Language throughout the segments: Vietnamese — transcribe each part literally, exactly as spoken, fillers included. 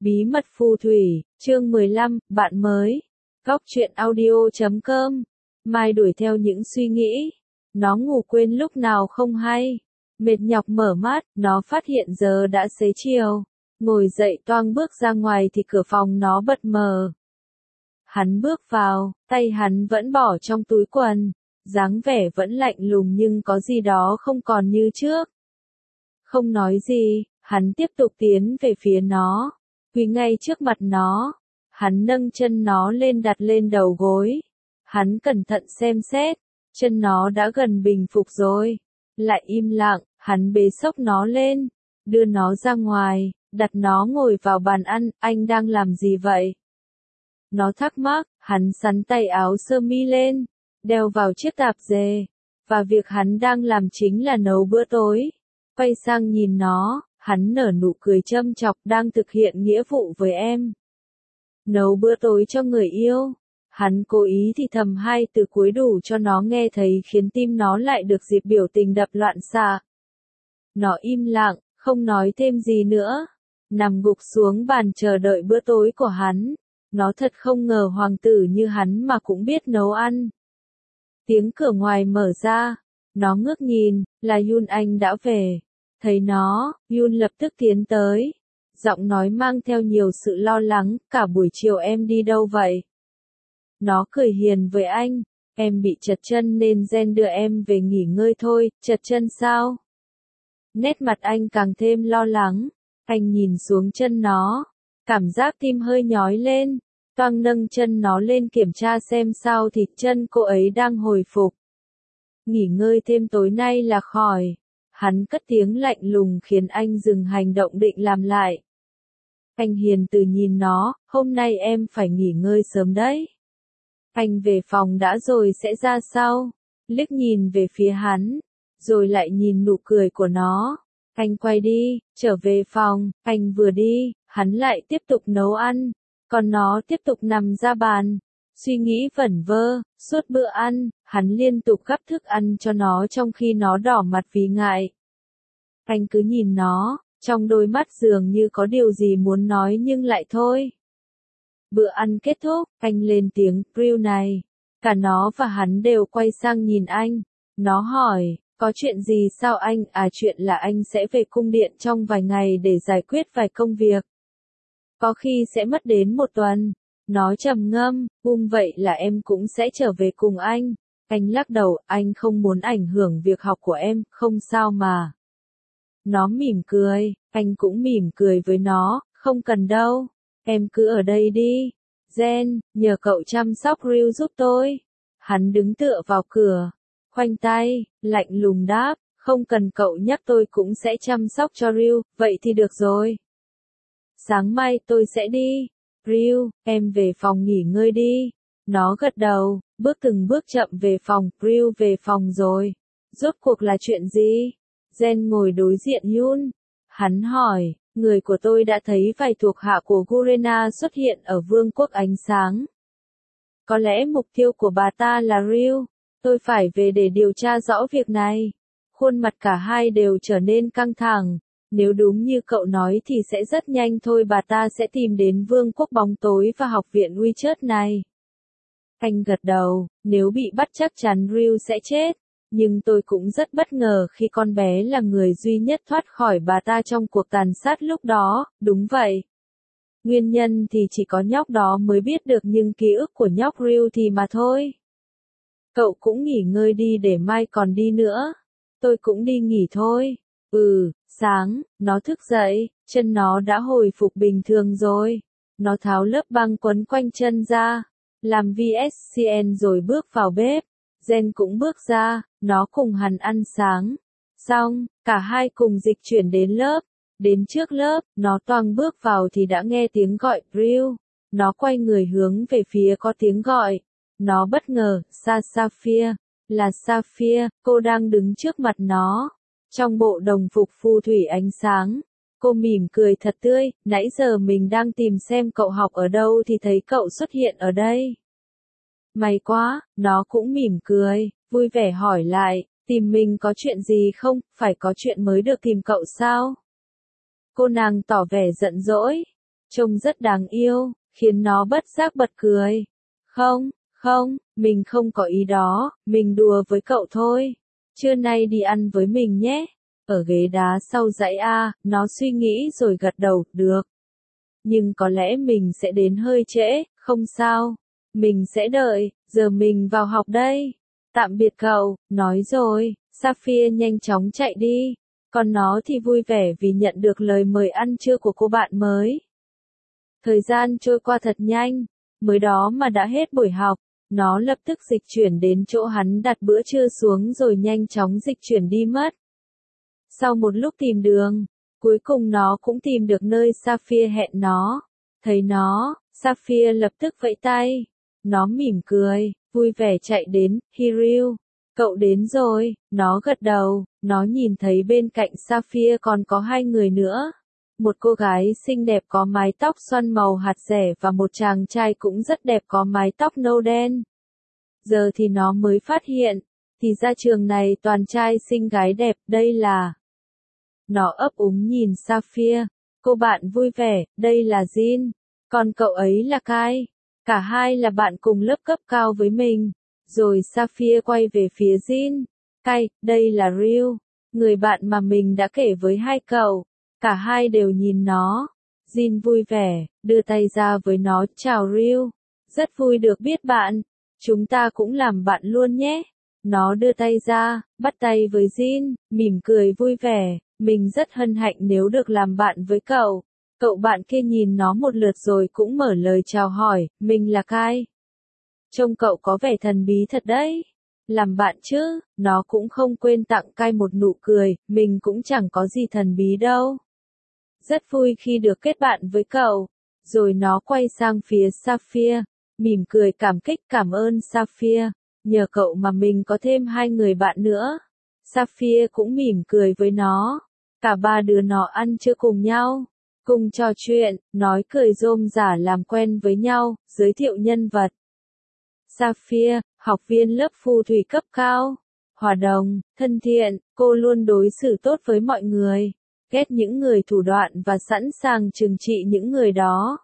Bí mật phù thủy, chương mười lăm, bạn mới. Góc truyện audio chấm com. Mai đuổi theo những suy nghĩ. Nó ngủ quên lúc nào không hay. Mệt nhọc mở mắt, nó phát hiện giờ đã xế chiều. Ngồi dậy toang bước ra ngoài thì cửa phòng nó bật mờ. Hắn bước vào, tay hắn vẫn bỏ trong túi quần. Dáng vẻ vẫn lạnh lùng nhưng có gì đó không còn như trước. Không nói gì, hắn tiếp tục tiến về phía nó. Quỳ ngay trước mặt nó. Hắn nâng chân nó lên đặt lên đầu gối. Hắn cẩn thận xem xét. Chân nó đã gần bình phục rồi. Lại im lặng, hắn bế xốc nó lên. Đưa nó ra ngoài, đặt nó ngồi vào bàn ăn. Anh đang làm gì vậy? Nó thắc mắc, hắn xắn tay áo sơ mi lên. Đeo vào chiếc tạp dề. Và việc hắn đang làm chính là nấu bữa tối. Quay sang nhìn nó. Hắn nở nụ cười châm chọc, đang thực hiện nghĩa vụ với em. Nấu bữa tối cho người yêu. Hắn cố ý thì thầm hai từ cuối đủ cho nó nghe thấy khiến tim nó lại được dịp biểu tình đập loạn xạ. Nó im lặng, không nói thêm gì nữa. Nằm gục xuống bàn chờ đợi bữa tối của hắn. Nó thật không ngờ hoàng tử như hắn mà cũng biết nấu ăn. Tiếng cửa ngoài mở ra. Nó ngước nhìn, là Yun Anh đã về. Thấy nó, Yun lập tức tiến tới. Giọng nói mang theo nhiều sự lo lắng, cả buổi chiều em đi đâu vậy? Nó cười hiền với anh, em bị trật chân nên Jen đưa em về nghỉ ngơi thôi, trật chân sao? Nét mặt anh càng thêm lo lắng, anh nhìn xuống chân nó, cảm giác tim hơi nhói lên, toang nâng chân nó lên kiểm tra xem sao thì chân cô ấy đang hồi phục. Nghỉ ngơi thêm tối nay là khỏi. Hắn cất tiếng lạnh lùng khiến anh dừng hành động định làm lại. Anh hiền từ nhìn nó, hôm nay em phải nghỉ ngơi sớm đấy. Anh về phòng đã rồi sẽ ra sau. Liếc nhìn về phía hắn, rồi lại nhìn nụ cười của nó. Anh quay đi, trở về phòng, anh vừa đi, hắn lại tiếp tục nấu ăn. Còn nó tiếp tục nằm ra bàn. Suy nghĩ vẩn vơ, suốt bữa ăn, hắn liên tục gắp thức ăn cho nó trong khi nó đỏ mặt vì ngại. Anh cứ nhìn nó, trong đôi mắt dường như có điều gì muốn nói nhưng lại thôi. Bữa ăn kết thúc, anh lên tiếng, Priu này. Cả nó và hắn đều quay sang nhìn anh. Nó hỏi, có chuyện gì sao anh? À chuyện là anh sẽ về cung điện trong vài ngày để giải quyết vài công việc. Có khi sẽ mất đến một tuần. Nó trầm ngâm, um vậy là em cũng sẽ trở về cùng anh. Anh lắc đầu, anh không muốn ảnh hưởng việc học của em, không sao mà. Nó mỉm cười, anh cũng mỉm cười với nó, không cần đâu. Em cứ ở đây đi. Jen, nhờ cậu chăm sóc Ryu giúp tôi. Hắn đứng tựa vào cửa, khoanh tay, lạnh lùng đáp, không cần cậu nhắc tôi cũng sẽ chăm sóc cho Ryu, vậy thì được rồi. Sáng mai tôi sẽ đi. Ryu, em về phòng nghỉ ngơi đi. Nó gật đầu, bước từng bước chậm về phòng, Ryu về phòng rồi. Rốt cuộc là chuyện gì? Jen ngồi đối diện Yun. Hắn hỏi, người của tôi đã thấy vài thuộc hạ của Gurena xuất hiện ở Vương quốc Ánh Sáng. Có lẽ mục tiêu của bà ta là Ryu. Tôi phải về để điều tra rõ việc này. Khuôn mặt cả hai đều trở nên căng thẳng. Nếu đúng như cậu nói thì sẽ rất nhanh thôi bà ta sẽ tìm đến Vương quốc bóng tối và học viện WeChat này. Anh gật đầu, nếu bị bắt chắc chắn Ryu sẽ chết. Nhưng tôi cũng rất bất ngờ khi con bé là người duy nhất thoát khỏi bà ta trong cuộc tàn sát lúc đó, đúng vậy. Nguyên nhân thì chỉ có nhóc đó mới biết được nhưng ký ức của nhóc Ryu thì mà thôi. Cậu cũng nghỉ ngơi đi để mai còn đi nữa. Tôi cũng đi nghỉ thôi. Ừ, sáng, nó thức dậy, chân nó đã hồi phục bình thường rồi. Nó tháo lớp băng quấn quanh chân ra, làm vê ét xê en rồi bước vào bếp. Jen cũng bước ra, nó cùng hắn ăn sáng. Xong, cả hai cùng dịch chuyển đến lớp. Đến trước lớp, nó toang bước vào thì đã nghe tiếng gọi Ryu. Nó quay người hướng về phía có tiếng gọi. Nó bất ngờ, Sa Sapphire. Là Sapphire, cô đang đứng trước mặt nó. Trong bộ đồng phục phù thủy ánh sáng. Cô mỉm cười thật tươi, nãy giờ mình đang tìm xem cậu học ở đâu thì thấy cậu xuất hiện ở đây. May quá, nó cũng mỉm cười, vui vẻ hỏi lại, tìm mình có chuyện gì không, phải có chuyện mới được tìm cậu sao? Cô nàng tỏ vẻ giận dỗi. trông rất đáng yêu, khiến nó bất giác bật cười. Không, không, mình không có ý đó, mình đùa với cậu thôi. Trưa nay đi ăn với mình nhé. Ở ghế đá sau dãy A, nó suy nghĩ rồi gật đầu, được. Nhưng có lẽ mình sẽ đến hơi trễ, không sao. Mình sẽ đợi, giờ mình vào học đây. Tạm biệt cậu, nói rồi, Sapphire nhanh chóng chạy đi. Còn nó thì vui vẻ vì nhận được lời mời ăn trưa của cô bạn mới. Thời gian trôi qua thật nhanh, mới đó mà đã hết buổi học. Nó lập tức dịch chuyển đến chỗ hắn đặt bữa trưa xuống rồi nhanh chóng dịch chuyển đi mất. Sau một lúc tìm đường, cuối cùng nó cũng tìm được nơi Sapphire hẹn nó. Thấy nó, Sapphire lập tức vẫy tay. Nó mỉm cười, vui vẻ chạy đến, Hiriu, cậu đến rồi, nó gật đầu, nó nhìn thấy bên cạnh Sapphire còn có hai người nữa. Một cô gái xinh đẹp có mái tóc xoăn màu hạt dẻ và một chàng trai cũng rất đẹp có mái tóc nâu đen. Giờ thì nó mới phát hiện, thì ra trường này toàn trai xinh gái đẹp, đây là... Nó ấp úng nhìn Sapphire, cô bạn vui vẻ, đây là Jin, còn cậu ấy là Kai. Cả hai là bạn cùng lớp cấp cao với mình. Rồi Sapphire quay về phía Jin. Kai, đây là Ryu, người bạn mà mình đã kể với hai cậu. Cả hai đều nhìn nó. Jin vui vẻ, đưa tay ra với nó, chào Ryu. Rất vui được biết bạn. Chúng ta cũng làm bạn luôn nhé. Nó đưa tay ra, bắt tay với Jin, mỉm cười vui vẻ. Mình rất hân hạnh nếu được làm bạn với cậu. Cậu bạn kia nhìn nó một lượt rồi cũng mở lời chào hỏi, mình là Kai. Trông cậu có vẻ thần bí thật đấy. Làm bạn chứ, nó cũng không quên tặng Kai một nụ cười, mình cũng chẳng có gì thần bí đâu. Rất vui khi được kết bạn với cậu. Rồi nó quay sang phía Sapphire, mỉm cười cảm kích cảm ơn Sapphire. Nhờ cậu mà mình có thêm hai người bạn nữa. Sapphire cũng mỉm cười với nó. Cả ba đứa nó ăn trưa cùng nhau. Cùng trò chuyện, nói cười rôm rả làm quen với nhau, giới thiệu nhân vật. Sapphire, học viên lớp phù thủy cấp cao. Hòa đồng, thân thiện, cô luôn đối xử tốt với mọi người. Ghét những người thủ đoạn và sẵn sàng trừng trị những người đó.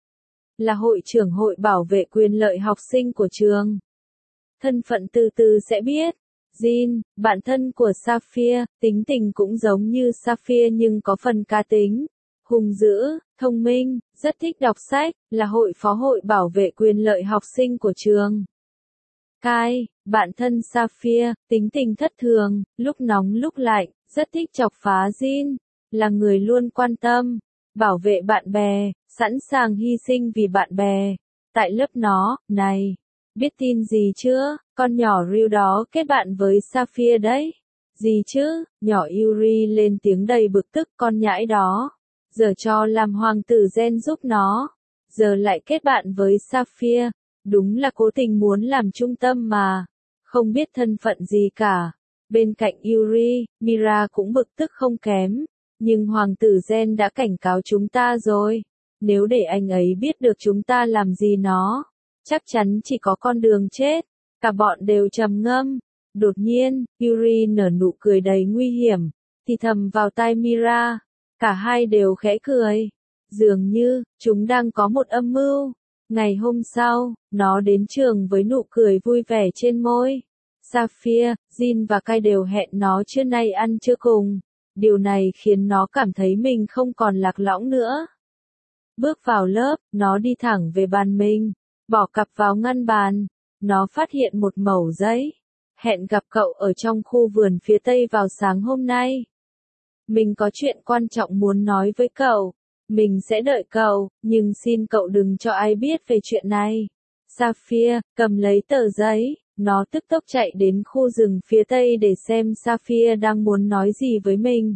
Là hội trưởng hội bảo vệ quyền lợi học sinh của trường. Thân phận từ từ sẽ biết. Jin, bạn thân của Sapphire, tính tình cũng giống như Sapphire nhưng có phần cá tính. Hung dữ, thông minh, rất thích đọc sách, là hội phó hội bảo vệ quyền lợi học sinh của trường. Kai, bạn thân Sapphire, tính tình thất thường, lúc nóng lúc lạnh, rất thích chọc phá Jin, là người luôn quan tâm, bảo vệ bạn bè, sẵn sàng hy sinh vì bạn bè. Tại lớp nó, này, biết tin gì chưa, con nhỏ Ryu đó kết bạn với Sapphire đấy. Gì chứ, nhỏ Yuri lên tiếng đầy bực tức, con nhãi đó. Giờ cho làm hoàng tử gen giúp nó. Giờ lại kết bạn với Sapphire. Đúng là cố tình muốn làm trung tâm mà. Không biết thân phận gì cả. Bên cạnh Yuri, Mira cũng bực tức không kém. Nhưng hoàng tử gen đã cảnh cáo chúng ta rồi. Nếu để anh ấy biết được chúng ta làm gì nó, chắc chắn chỉ có con đường chết. Cả bọn đều trầm ngâm. Đột nhiên, Yuri nở nụ cười đầy nguy hiểm. Thì thầm vào tai Mira. Cả hai đều khẽ cười. Dường như, chúng đang có một âm mưu. Ngày hôm sau, nó đến trường với nụ cười vui vẻ trên môi. Sapphire, Jin và Kai đều hẹn nó trưa nay ăn trưa cùng. Điều này khiến nó cảm thấy mình không còn lạc lõng nữa. Bước vào lớp, nó đi thẳng về bàn mình. Bỏ cặp vào ngăn bàn. Nó phát hiện một mẩu giấy. Hẹn gặp cậu ở trong khu vườn phía tây vào sáng hôm nay. Mình có chuyện quan trọng muốn nói với cậu. Mình sẽ đợi cậu, nhưng xin cậu đừng cho ai biết về chuyện này. Sapphire, cầm lấy tờ giấy, nó tức tốc chạy đến khu rừng phía tây để xem Sapphire đang muốn nói gì với mình.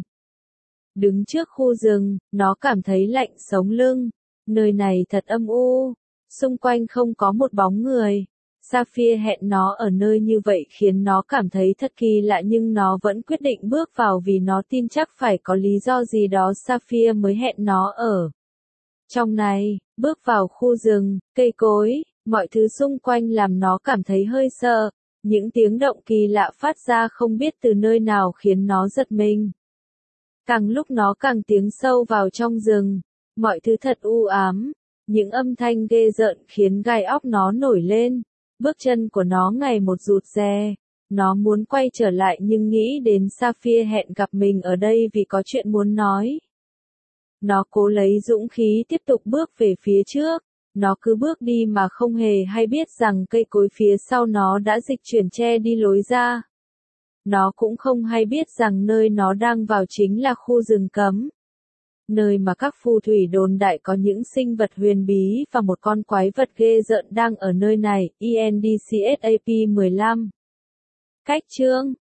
Đứng trước khu rừng, nó cảm thấy lạnh sống lưng. Nơi này thật âm u, xung quanh không có một bóng người. Sapphire hẹn nó ở nơi như vậy khiến nó cảm thấy thật kỳ lạ nhưng nó vẫn quyết định bước vào vì nó tin chắc phải có lý do gì đó Sapphire mới hẹn nó ở. Trong này, bước vào khu rừng, cây cối, mọi thứ xung quanh làm nó cảm thấy hơi sợ. Những tiếng động kỳ lạ phát ra không biết từ nơi nào khiến nó giật mình. Càng lúc nó càng tiến sâu vào trong rừng. Mọi thứ thật u ám. Những âm thanh ghê rợn khiến gai óc nó nổi lên. Bước chân của nó ngày một rụt rè. Nó muốn quay trở lại nhưng nghĩ đến Sapphire hẹn gặp mình ở đây vì có chuyện muốn nói. Nó cố lấy dũng khí tiếp tục bước về phía trước. Nó cứ bước đi mà không hề hay biết rằng cây cối phía sau nó đã dịch chuyển che đi lối ra. Nó cũng không hay biết rằng nơi nó đang vào chính là khu rừng cấm. Nơi mà các phù thủy đồn đại có những sinh vật huyền bí và một con quái vật ghê rợn đang ở nơi này. E N D C S A P mười lăm. Cách chương